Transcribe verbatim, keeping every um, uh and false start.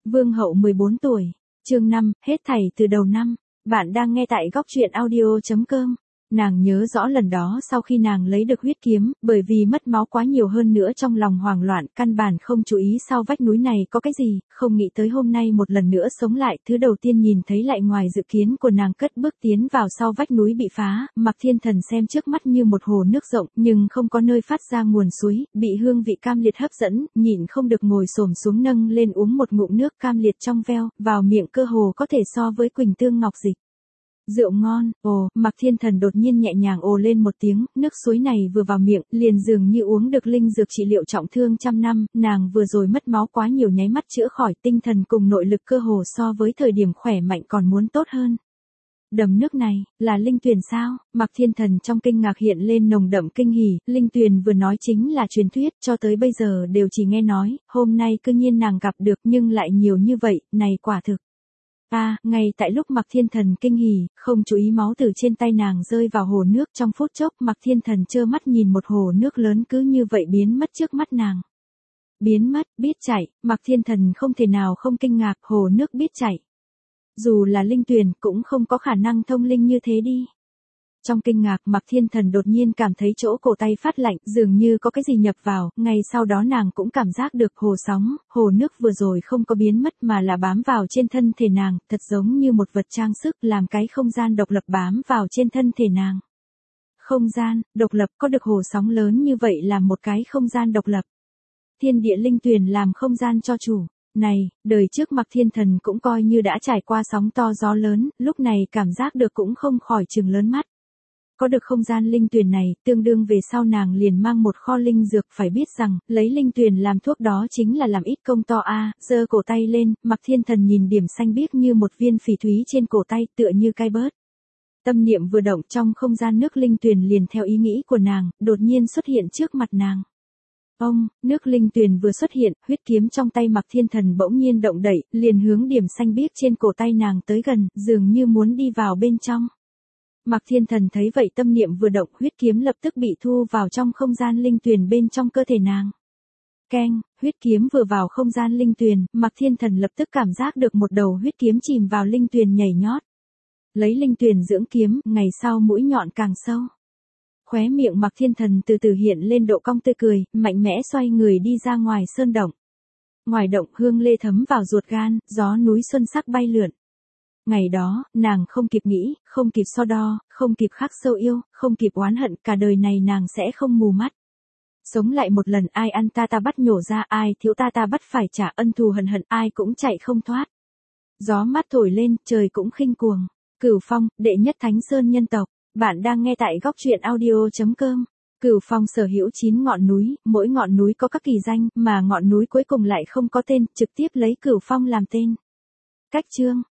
Vương hậu mười bốn tuổi, chương năm, hết thảy từ đầu năm. Bạn đang nghe tại góc truyện audio chấm com. Nàng nhớ rõ lần đó sau khi nàng lấy được huyết kiếm, bởi vì mất máu quá nhiều hơn nữa trong lòng hoảng loạn, căn bản không chú ý sau vách núi này có cái gì, không nghĩ tới hôm nay một lần nữa sống lại, thứ đầu tiên nhìn thấy lại ngoài dự kiến của nàng cất bước tiến vào sau vách núi bị phá, Mạc Thiên Thần xem trước mắt như một hồ nước rộng, nhưng không có nơi phát ra nguồn suối, bị hương vị cam liệt hấp dẫn, nhịn không được ngồi xổm xuống nâng lên uống một ngụm nước cam liệt trong veo, vào miệng cơ hồ có thể so với Quỳnh Tương Ngọc Dịch. Rượu ngon, ồ, Mạc Thiên Thần đột nhiên nhẹ nhàng ồ lên một tiếng, nước suối này vừa vào miệng, liền dường như uống được linh dược trị liệu trọng thương trăm năm, nàng vừa rồi mất máu quá nhiều nháy mắt chữa khỏi, tinh thần cùng nội lực cơ hồ so với thời điểm khỏe mạnh còn muốn tốt hơn. Đầm nước này, là linh tuyền sao? Mạc Thiên Thần trong kinh ngạc hiện lên nồng đậm kinh hỉ, linh tuyền vừa nói chính là truyền thuyết, cho tới bây giờ đều chỉ nghe nói, hôm nay cư nhiên nàng gặp được nhưng lại nhiều như vậy, này quả thực. A, à, ngay tại lúc Mạc Thiên Thần kinh hỉ, không chú ý máu từ trên tay nàng rơi vào hồ nước trong phút chốc, Mạc Thiên Thần trơ mắt nhìn một hồ nước lớn cứ như vậy biến mất trước mắt nàng. Biến mất, biết chảy, Mạc Thiên Thần không thể nào không kinh ngạc, hồ nước biết chảy. Dù là linh tuyền cũng không có khả năng thông linh như thế đi. Trong kinh ngạc Mạc Thiên Thần đột nhiên cảm thấy chỗ cổ tay phát lạnh, dường như có cái gì nhập vào, ngay sau đó nàng cũng cảm giác được hồ sóng, hồ nước vừa rồi không có biến mất mà là bám vào trên thân thể nàng, thật giống như một vật trang sức làm cái không gian độc lập bám vào trên thân thể nàng. Không gian, độc lập có được hồ sóng lớn như vậy là một cái không gian độc lập. Thiên địa linh tuyền làm không gian cho chủ. Này, đời trước Mạc Thiên Thần cũng coi như đã trải qua sóng to gió lớn, lúc này cảm giác được cũng không khỏi trừng lớn mắt. Có được không gian linh tuyền này, tương đương về sau nàng liền mang một kho linh dược, phải biết rằng, lấy linh tuyền làm thuốc đó chính là làm ít công to a. Giơ cổ tay lên, Mạc Thiên Thần nhìn điểm xanh biếc như một viên phỉ thúy trên cổ tay, tựa như cai bớt. Tâm niệm vừa động, trong không gian nước linh tuyền liền theo ý nghĩ của nàng, đột nhiên xuất hiện trước mặt nàng. Ông, nước linh tuyền vừa xuất hiện, huyết kiếm trong tay Mạc Thiên Thần bỗng nhiên động đẩy, liền hướng điểm xanh biếc trên cổ tay nàng tới gần, dường như muốn đi vào bên trong. Mạc Thiên Thần thấy vậy tâm niệm vừa động, huyết kiếm lập tức bị thu vào trong không gian linh tuyền bên trong cơ thể nàng. Keng, huyết kiếm vừa vào không gian linh tuyền, Mạc Thiên Thần lập tức cảm giác được một đầu huyết kiếm chìm vào linh tuyền nhảy nhót. Lấy linh tuyền dưỡng kiếm, ngày sau mũi nhọn càng sâu. Khóe miệng Mạc Thiên Thần từ từ hiện lên độ cong tươi cười, mạnh mẽ xoay người đi ra ngoài sơn động. Ngoài động hương lê thấm vào ruột gan, gió núi xuân sắc bay lượn. Ngày đó, nàng không kịp nghĩ, không kịp so đo, không kịp khắc sâu yêu, không kịp oán hận, cả đời này nàng sẽ không mù mắt. Sống lại một lần, ai ăn ta ta bắt nhổ ra, ai thiếu ta ta bắt phải trả, ân thù hận hận, ai cũng chạy không thoát. Gió mát thổi lên, trời cũng khinh cuồng. Cửu Phong, đệ nhất thánh sơn nhân tộc. Bạn đang nghe tại góc truyện audio chấm com. Cửu Phong sở hữu chín ngọn núi, mỗi ngọn núi có các kỳ danh, mà ngọn núi cuối cùng lại không có tên, trực tiếp lấy Cửu Phong làm tên. Cách chương,